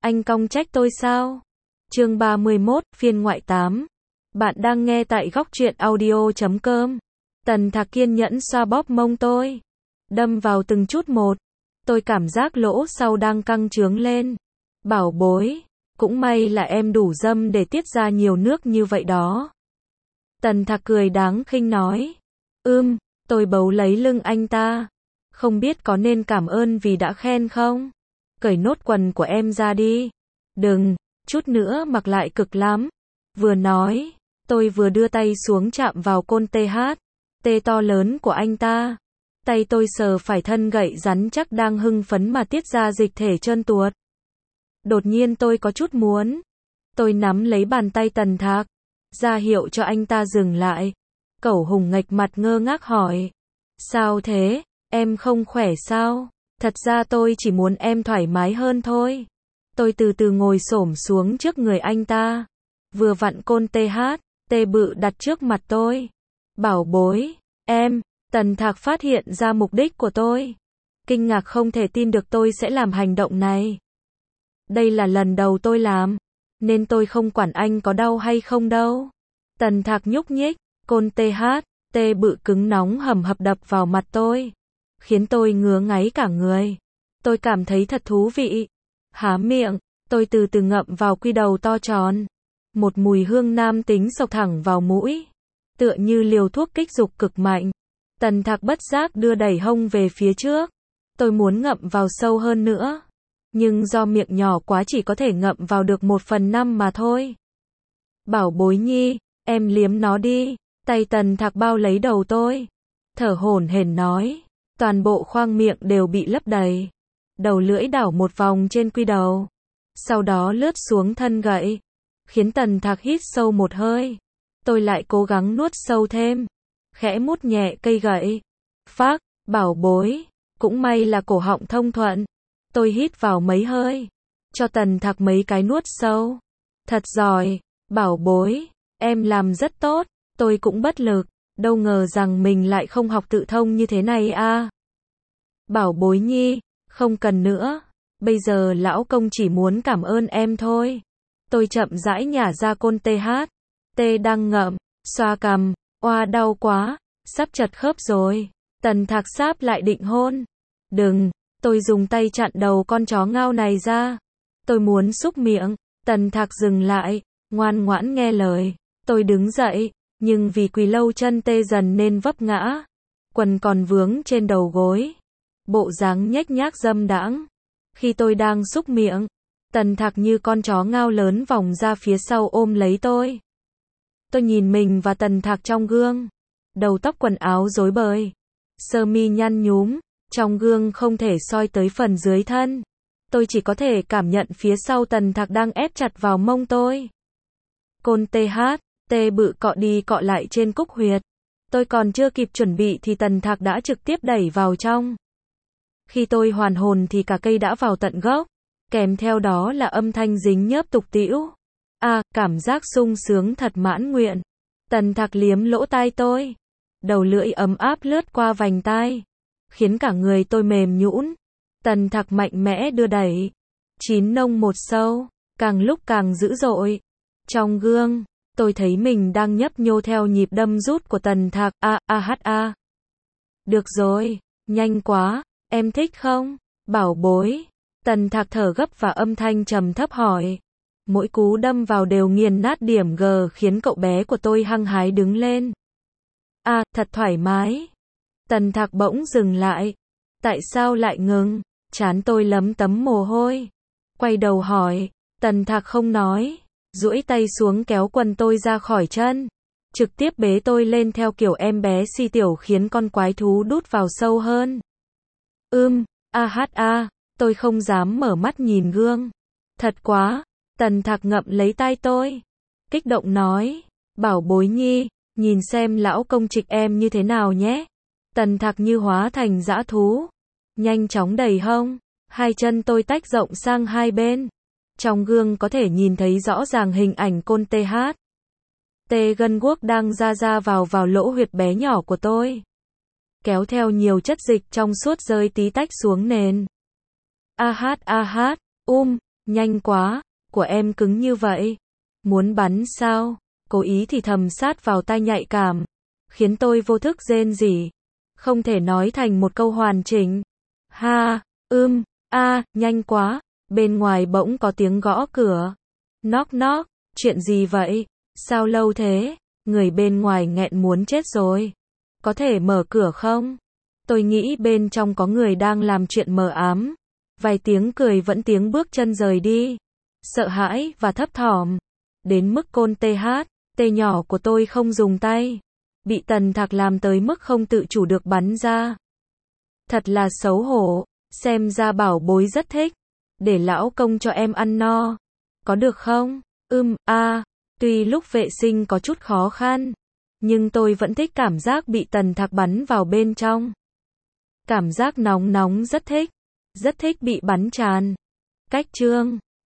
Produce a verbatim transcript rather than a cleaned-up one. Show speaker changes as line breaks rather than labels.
Anh cong trách tôi sao? Chương ba mươi mốt, phiên ngoại tám. Bạn đang nghe tại góc truyện audio chấm com. Tần Thạc kiên nhẫn xoa bóp mông tôi, đâm vào từng chút một. Tôi cảm giác lỗ sau đang căng trướng lên. Bảo bối, cũng may là em đủ dâm để tiết ra nhiều nước như vậy đó. Tần Thạc cười đáng khinh nói. Ưm, tôi bấu lấy lưng anh ta. Không biết có nên cảm ơn vì đã khen không? Cởi nốt quần của em ra đi. Đừng, chút nữa mặc lại cực lắm. Vừa nói, tôi vừa đưa tay xuống chạm vào côn tê hát, tê to lớn của anh ta. Tay tôi sờ phải thân gậy rắn chắc đang hưng phấn mà tiết ra dịch thể trơn tuột. Đột nhiên tôi có chút muốn. Tôi nắm lấy bàn tay Tần Thạc, ra hiệu cho anh ta dừng lại. Cẩu hùng nghệch mặt ngơ ngác hỏi. Sao thế, em không khỏe sao? Thật ra tôi chỉ muốn em thoải mái hơn thôi. Tôi từ từ ngồi xổm xuống trước người anh ta. Vừa vặn côn tê hát, tê bự đặt trước mặt tôi. Bảo bối, em, Tần Thạc phát hiện ra mục đích của tôi. Kinh ngạc không thể tin được tôi sẽ làm hành động này. Đây là lần đầu tôi làm, nên tôi không quản anh có đau hay không đâu. Tần Thạc nhúc nhích, côn tê hát, tê bự cứng nóng hầm hập đập vào mặt tôi, khiến tôi ngứa ngáy cả người. Tôi cảm thấy thật thú vị. Há miệng, tôi từ từ ngậm vào quy đầu to tròn. Một mùi hương nam tính xộc thẳng vào mũi, tựa như liều thuốc kích dục cực mạnh. Tần Thạc bất giác đưa đẩy hông về phía trước. Tôi muốn ngậm vào sâu hơn nữa, nhưng do miệng nhỏ quá chỉ có thể ngậm vào được một phần năm mà thôi. Bảo bối nhi, em liếm nó đi. Tay Tần Thạc bao lấy đầu tôi, thở hổn hển nói. Toàn bộ khoang miệng đều bị lấp đầy. Đầu lưỡi đảo một vòng trên quy đầu, sau đó lướt xuống thân gậy, khiến Tần Thạc hít sâu một hơi. Tôi lại cố gắng nuốt sâu thêm, khẽ mút nhẹ cây gậy. Phác, bảo bối, cũng may là cổ họng thông thuận. Tôi hít vào mấy hơi, cho Tần Thạc mấy cái nuốt sâu. Thật giỏi, bảo bối, em làm rất tốt. Tôi cũng bất lực, đâu ngờ rằng mình lại không học tự thông như thế này à. Bảo bối nhi, không cần nữa. Bây giờ lão công chỉ muốn cảm ơn em thôi. Tôi chậm rãi nhả ra côn tê hát. Tê đang ngậm, xoa cằm. Oa đau quá, sắp chật khớp rồi. Tần Thạc sáp lại định hôn. Đừng, tôi dùng tay chặn đầu con chó ngao này ra. Tôi muốn xúc miệng. Tần Thạc dừng lại, ngoan ngoãn nghe lời. Tôi đứng dậy, nhưng vì quỳ lâu chân tê dần nên vấp ngã. Quần còn vướng trên đầu gối. Bộ dáng nhếch nhác dâm đãng. Khi tôi đang xúc miệng, Tần Thạc như con chó ngao lớn vòng ra phía sau ôm lấy tôi. Tôi nhìn mình và Tần Thạc trong gương. Đầu tóc quần áo rối bời, sơ mi nhăn nhúm, trong gương không thể soi tới phần dưới thân. Tôi chỉ có thể cảm nhận phía sau Tần Thạc đang ép chặt vào mông tôi. Côn tê hát, tê bự cọ đi cọ lại trên cúc huyệt. Tôi còn chưa kịp chuẩn bị thì Tần Thạc đã trực tiếp đẩy vào trong. Khi tôi hoàn hồn thì cả cây đã vào tận gốc, kèm theo đó là âm thanh dính nhớp tục tĩu. À, cảm giác sung sướng thật mãn nguyện. Tần Thạc liếm lỗ tai tôi, đầu lưỡi ấm áp lướt qua vành tai, khiến cả người tôi mềm nhũn. Tần Thạc mạnh mẽ đưa đẩy, chín nông một sâu, càng lúc càng dữ dội. Trong gương, tôi thấy mình đang nhấp nhô theo nhịp đâm rút của Tần Thạc. A a hát a. Được rồi, nhanh quá, em thích không? Bảo bối. Tần Thạc thở gấp và âm thanh trầm thấp hỏi. Mỗi cú đâm vào đều nghiền nát điểm G khiến cậu bé của tôi hăng hái đứng lên. À, thật thoải mái. Tần Thạc bỗng dừng lại. Tại sao lại ngừng? Trán tôi lấm tấm mồ hôi. Quay đầu hỏi. Tần Thạc không nói, duỗi tay xuống kéo quần tôi ra khỏi chân, trực tiếp bế tôi lên theo kiểu em bé si tiểu khiến con quái thú đút vào sâu hơn. Ưm, a hát a, tôi không dám mở mắt nhìn gương. Thật quá. Tần Thạc ngậm lấy tai tôi, kích động nói. Bảo bối nhi, nhìn xem lão công trịch em như thế nào nhé. Tần Thạc như hóa thành dã thú, nhanh chóng đẩy hông. Hai chân tôi tách rộng sang hai bên. Trong gương có thể nhìn thấy rõ ràng hình ảnh côn tê hát. Tê gân guốc đang ra ra vào vào lỗ huyệt bé nhỏ của tôi, kéo theo nhiều chất dịch trong suốt rơi tí tách xuống nền. A hát a hát, um, Nhanh quá, của em cứng như vậy. Muốn bắn sao? Cố ý thì thầm sát vào tai nhạy cảm, khiến tôi vô thức rên rỉ, không thể nói thành một câu hoàn chỉnh. Ha, ưm, a, nhanh quá. Bên ngoài bỗng có tiếng gõ cửa. Knock knock, chuyện gì vậy? Sao lâu thế? Người bên ngoài nghẹn muốn chết rồi. Có thể mở cửa không? Tôi nghĩ bên trong có người đang làm chuyện mờ ám. Vài tiếng cười vẫn tiếng bước chân rời đi. Sợ hãi và thấp thỏm. Đến mức côn tê hát, tê nhỏ của tôi không dùng tay. Bị Tần Thạc làm tới mức không tự chủ được bắn ra. Thật là xấu hổ. Xem ra bảo bối rất thích. Để lão công cho em ăn no. Có được không? Ưm, a, tuy lúc vệ sinh có chút khó khăn, nhưng tôi vẫn thích cảm giác bị Tần Thạc bắn vào bên trong. Cảm giác nóng nóng rất thích. Rất thích bị bắn tràn. Cách chương